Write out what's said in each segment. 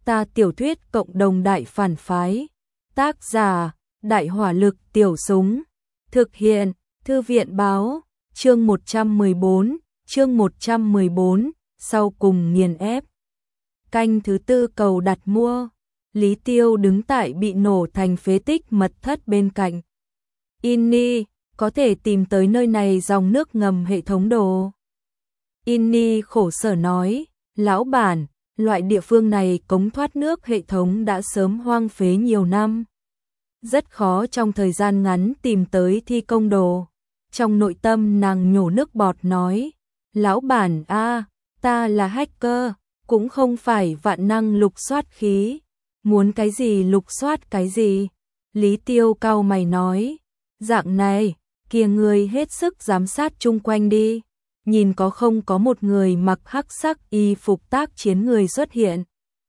Ta tiểu thuyết cộng đồng đại phản phái. Tác giả: Đại hỏa lực tiểu súng. Thực hiện: Thư viện báo. Chương 114, sau cùng nghiền ép. Canh thứ 4 cầu đặt mua. Lý Tiêu đứng tại bị nổ thành phế tích mật thất bên cạnh. Inni, có thể tìm tới nơi này dòng nước ngầm hệ thống đồ. Inni khổ sở nói, lão bản, loại địa phương này cống thoát nước hệ thống đã sớm hoang phế nhiều năm. Rất khó trong thời gian ngắn tìm tới thi công đồ. Trong nội tâm nàng nhổ nước bọt nói, lão bản a, ta là hacker, cũng không phải vạn năng lục soát khí. Muốn cái gì lục soát cái gì? Lý Tiêu cau mày nói, dạng này, kia người hết sức giám sát chung quanh đi. Nhìn có không có một người mặc hắc sắc y phục tác chiến người xuất hiện.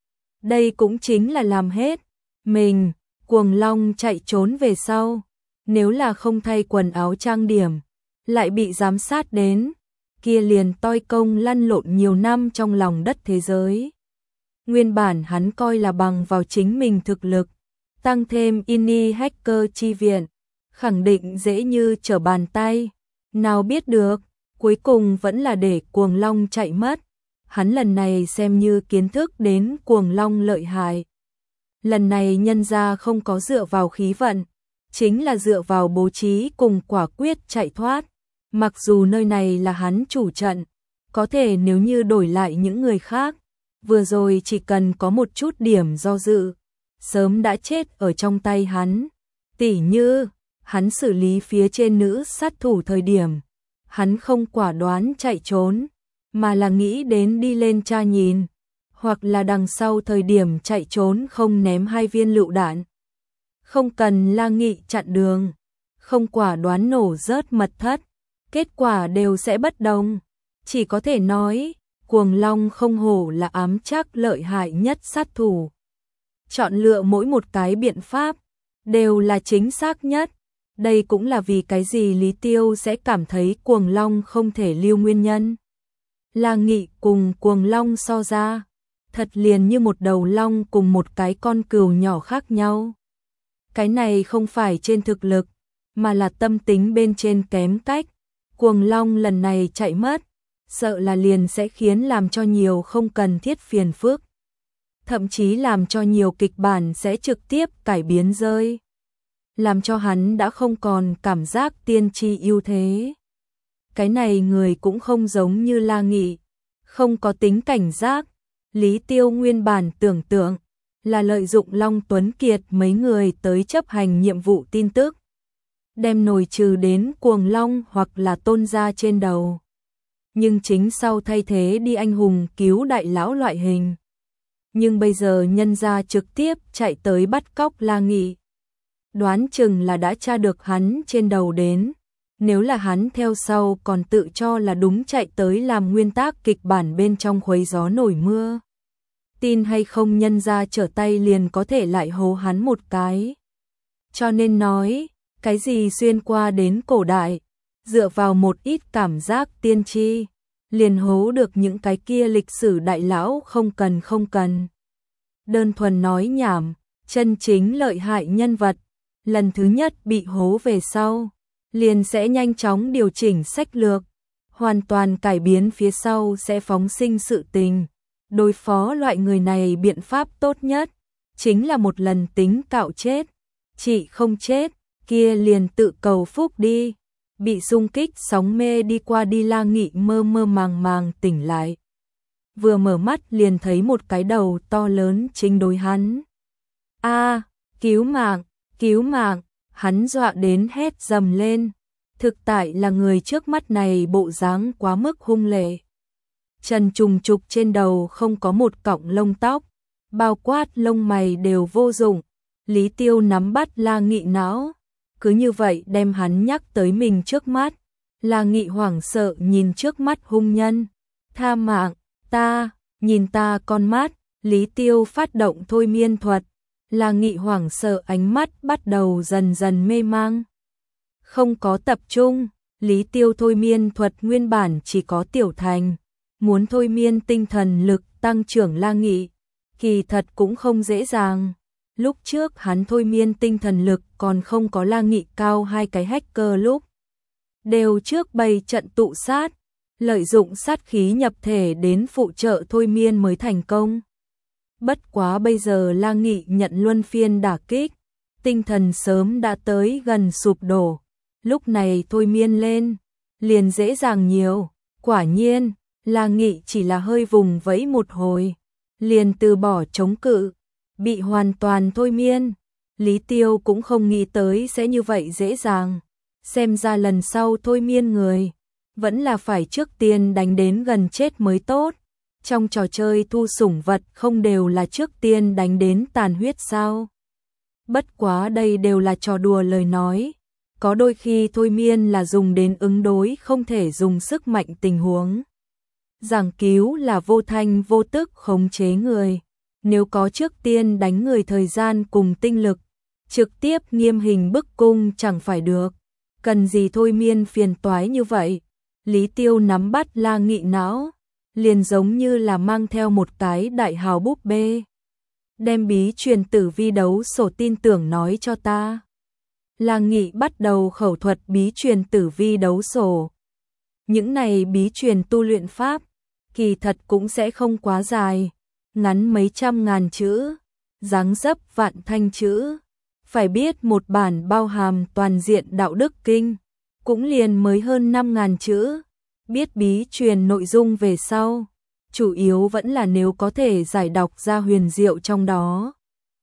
Đây cũng chính là làm hết. Mình, Cuồng Long chạy trốn về sau. Nếu là không thay quần áo trang điểm, lại bị giám sát đến, kia liền toi công lăn lộn nhiều năm trong lòng đất thế giới. Nguyên bản hắn coi là bằng vào chính mình thực lực, tăng thêm Inni hacker chi viện, khẳng định dễ như trở bàn tay. Nào biết được, cuối cùng vẫn là để Cuồng Long chạy mất. Hắn lần này xem như kiến thức đến Cuồng Long lợi hại. Lần này nhân ra không có dựa vào khí vận, chính là dựa vào bố trí cùng quả quyết chạy thoát. Mặc dù nơi này là hắn chủ trận, có thể nếu như đổi lại những người khác, vừa rồi chỉ cần có một chút điểm do dự, sớm đã chết ở trong tay hắn. Tỉ như, hắn xử lý phía trên nữ sát thủ thời điểm, hắn không quả đoán chạy trốn, mà là nghĩ đến đi lên tra nhìn, hoặc là đằng sau thời điểm chạy trốn không ném 2 viên lựu đạn. Không cần La Nghị chặn đường, không quả đoán nổ rớt mật thất, kết quả đều sẽ bất đồng. Chỉ có thể nói, Cuồng Long không hổ là ám chắc lợi hại nhất sát thủ. Chọn lựa mỗi một cái biện pháp, đều là chính xác nhất. Đây cũng là vì cái gì Lý Tiêu sẽ cảm thấy Cuồng Long không thể lưu nguyên nhân. La Nghị cùng Cuồng Long so ra, thật liền như một đầu long cùng một cái con cừu nhỏ khác nhau. Cái này không phải trên thực lực, mà là tâm tính bên trên kém cách. Cuồng Long lần này chạy mất, sợ là liền sẽ khiến làm cho nhiều không cần thiết phiền phức. Thậm chí làm cho nhiều kịch bản sẽ trực tiếp cải biến rơi. Làm cho hắn đã không còn cảm giác tiên tri ưu thế. Cái này người cũng không giống như La Nghị, không có tính cảnh giác. Lý Tiêu nguyên bản tưởng tượng là lợi dụng Long Tuấn Kiệt mấy người tới chấp hành nhiệm vụ tin tức, đem nổi trừ đến Cuồng Long hoặc là Tôn gia trên đầu. Nhưng chính sau thay thế đi anh hùng cứu đại lão loại hình. Nhưng bây giờ nhân gia trực tiếp chạy tới bắt cóc La Nghị. Đoán chừng là đã tra được hắn trên đầu đến. Nếu là hắn theo sau còn tự cho là đúng chạy tới làm nguyên tác kịch bản bên trong khuấy gió nổi mưa. Tin hay không nhân ra trở tay liền có thể lại hố hắn một cái. Cho nên nói, cái gì xuyên qua đến cổ đại, dựa vào một ít cảm giác tiên tri, liền hố được những cái kia lịch sử đại lão không cần. Đơn thuần nói nhảm, chân chính lợi hại nhân vật, lần thứ nhất bị hố về sau, liền sẽ nhanh chóng điều chỉnh sách lược, hoàn toàn cải biến phía sau sẽ phóng sinh sự tình. Đối phó loại người này biện pháp tốt nhất, chính là một lần tính cạo chết. Chị không chết, kia liền tự cầu phúc đi. Bị xung kích sóng mê đi qua đi La Nghị mơ mơ màng tỉnh lại. Vừa mở mắt liền thấy một cái đầu to lớn chính đối hắn. A, cứu mạng, hắn dọa đến hét dầm lên. Thực tại là người trước mắt này bộ dáng quá mức hung lệ. Trần trùng trục trên đầu không có một cọng lông tóc, bao quát lông mày đều vô dụng. Lý Tiêu nắm bắt La Nghị não, cứ như vậy đem hắn nhắc tới mình trước mắt. La Nghị hoảng sợ nhìn trước mắt hung nhân. Tha mạng, ta, nhìn ta con mắt. Lý Tiêu phát động thôi miên thuật. La Nghị hoảng sợ ánh mắt bắt đầu dần dần mê mang. Không có tập trung, Lý Tiêu thôi miên thuật nguyên bản chỉ có tiểu thành. Muốn thôi miên tinh thần lực tăng trưởng La Nghị, kỳ thật cũng không dễ dàng. Lúc trước hắn thôi miên tinh thần lực còn không có La Nghị cao hai cái hacker lúc. Đều trước bày trận tụ sát, lợi dụng sát khí nhập thể đến phụ trợ thôi miên mới thành công. Bất quá bây giờ La Nghị nhận luân phiên đả kích, tinh thần sớm đã tới gần sụp đổ. Lúc này thôi miên lên, liền dễ dàng nhiều. Quả nhiên, La Nghị chỉ là hơi vùng vẫy một hồi, liền từ bỏ chống cự, bị hoàn toàn thôi miên. Lý Tiêu cũng không nghĩ tới sẽ như vậy dễ dàng. Xem ra lần sau thôi miên người, vẫn là phải trước tiên đánh đến gần chết mới tốt. Trong trò chơi thu sủng vật không đều là trước tiên đánh đến tàn huyết sao? Bất quá đây đều là trò đùa lời nói. Có đôi khi thôi miên là dùng đến ứng đối không thể dùng sức mạnh tình huống. Giảng cứu là vô thanh vô tức khống chế người. Nếu có trước tiên đánh người thời gian cùng tinh lực, trực tiếp nghiêm hình bức cung chẳng phải được. Cần gì thôi miên phiền toái như vậy? Lý Tiêu nắm bắt La Nghị não, liền giống như là mang theo một cái đại hào búp bê. Đem bí truyền tử vi đấu sổ tin tưởng nói cho ta. La Nghị bắt đầu khẩu thuật bí truyền tử vi đấu sổ. Những này bí truyền tu luyện pháp, kỳ thật cũng sẽ không quá dài, ngắn mấy trăm ngàn chữ, dáng dấp vạn thanh chữ. Phải biết một bản bao hàm toàn diện đạo đức kinh, cũng liền mới hơn 5.000 chữ. Biết bí truyền nội dung về sau, chủ yếu vẫn là nếu có thể giải đọc ra huyền diệu trong đó.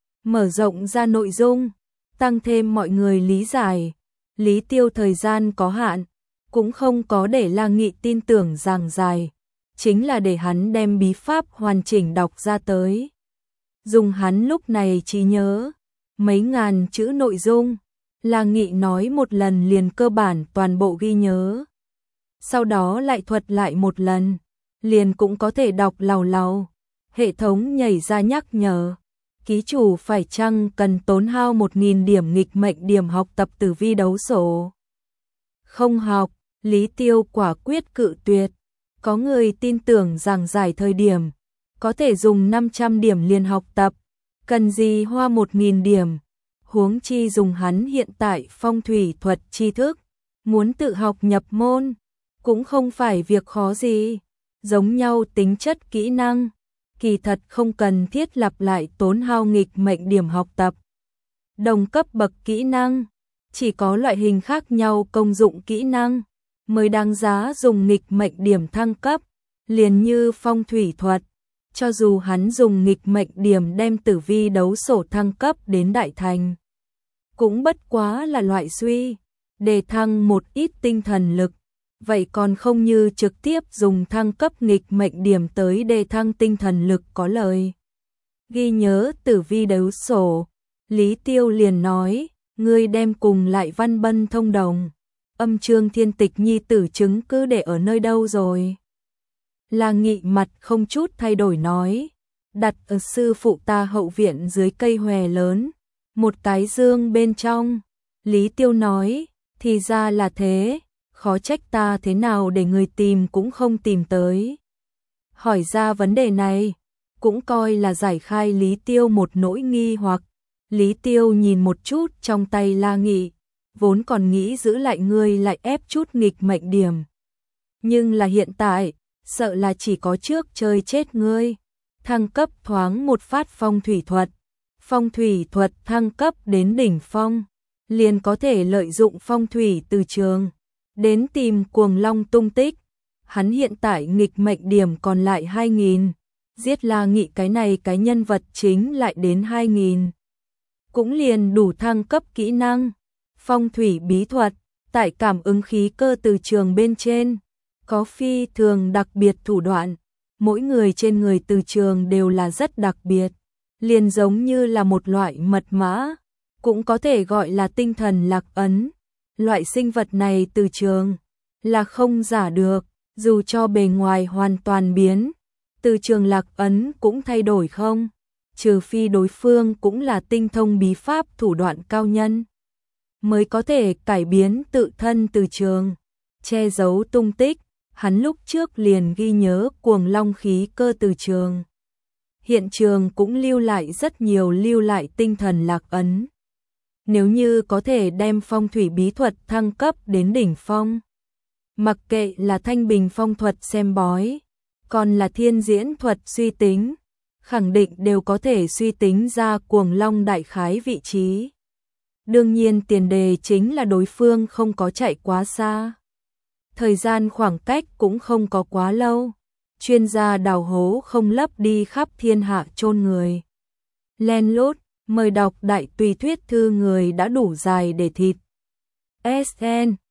Mở rộng ra nội dung, tăng thêm mọi người lý giải. Lý Tiêu thời gian có hạn, cũng không có để La Nghị tin tưởng giảng dài, chính là để hắn đem bí pháp hoàn chỉnh đọc ra tới. Dùng hắn lúc này trí nhớ, mấy ngàn chữ nội dung, La Nghị nói một lần liền cơ bản toàn bộ ghi nhớ. Sau đó lại thuật lại một lần, liền cũng có thể đọc làu làu. Hệ thống nhảy ra nhắc nhở, ký chủ phải chăng cần tốn hao 1.000 điểm nghịch mệnh điểm học tập tử vi đấu sổ. Không học, Lý Tiêu quả quyết cự tuyệt. Có người tin tưởng rằng giải thời điểm, có thể dùng 500 điểm liền học tập, cần gì hoa 1.000 điểm. Huống chi dùng hắn hiện tại phong thủy thuật tri thức, muốn tự học nhập môn, cũng không phải việc khó gì. Giống nhau tính chất kỹ năng, kỳ thật không cần thiết lặp lại tốn hao nghịch mệnh điểm học tập. Đồng cấp bậc kỹ năng, chỉ có loại hình khác nhau công dụng kỹ năng, mới đáng giá dùng nghịch mệnh điểm thăng cấp, liền như phong thủy thuật. Cho dù hắn dùng nghịch mệnh điểm đem tử vi đấu sổ thăng cấp đến đại thành, cũng bất quá là loại suy, đề thăng một ít tinh thần lực. Vậy còn không như trực tiếp dùng thăng cấp nghịch mệnh điểm tới đề thăng tinh thần lực có lời. Ghi nhớ tử vi đấu sổ, Lý Tiêu liền nói, ngươi đem cùng lại Văn Bân thông đồng. Âm chương thiên tịch nhi tử chứng cứ để ở nơi đâu rồi? La Nghị mặt không chút thay đổi nói, đặt ở sư phụ ta hậu viện dưới cây hòe lớn, một cái dương bên trong. Lý Tiêu nói, thì ra là thế, khó trách ta thế nào để người tìm cũng không tìm tới. Hỏi ra vấn đề này, cũng coi là giải khai Lý Tiêu một nỗi nghi hoặc. Lý Tiêu nhìn một chút trong tay La Nghị, vốn còn nghĩ giữ lại ngươi lại ép chút nghịch mệnh điểm. Nhưng là hiện tại, sợ là chỉ có trước chơi chết ngươi. Thăng cấp thoáng một phát phong thủy thuật. Phong thủy thuật thăng cấp đến đỉnh phong, liền có thể lợi dụng phong thủy từ trường, đến tìm cuồng long tung tích. Hắn hiện tại nghịch mệnh điểm còn lại 2.000, giết La Nghị cái này cái nhân vật chính lại đến 2.000. Cũng liền đủ thăng cấp kỹ năng. Phong thủy bí thuật, tại cảm ứng khí cơ từ trường bên trên, có phi thường đặc biệt thủ đoạn. Mỗi người trên người từ trường đều là rất đặc biệt, liền giống như là một loại mật mã, cũng có thể gọi là tinh thần lạc ấn. Loại sinh vật này từ trường là không giả được, dù cho bề ngoài hoàn toàn biến, từ trường lạc ấn cũng thay đổi không, trừ phi đối phương cũng là tinh thông bí pháp thủ đoạn cao nhân, mới có thể cải biến tự thân từ trường, che giấu tung tích. Hắn lúc trước liền ghi nhớ cuồng long khí cơ từ trường. hiện trường cũng lưu lại tinh thần lạc ấn. Nếu như có thể đem phong thủy bí thuật thăng cấp đến đỉnh phong, mặc kệ là thanh bình phong thuật xem bói, còn là thiên diễn thuật suy tính, khẳng định đều có thể suy tính ra cuồng long đại khái vị trí. Đương nhiên tiền đề chính là đối phương không có chạy quá xa. Thời gian khoảng cách cũng không có quá lâu. Chuyên gia đào hố không lấp đi khắp thiên hạ chôn người. Len lút, mời đọc đại tùy thuyết thư người đã đủ dài để thịt. SN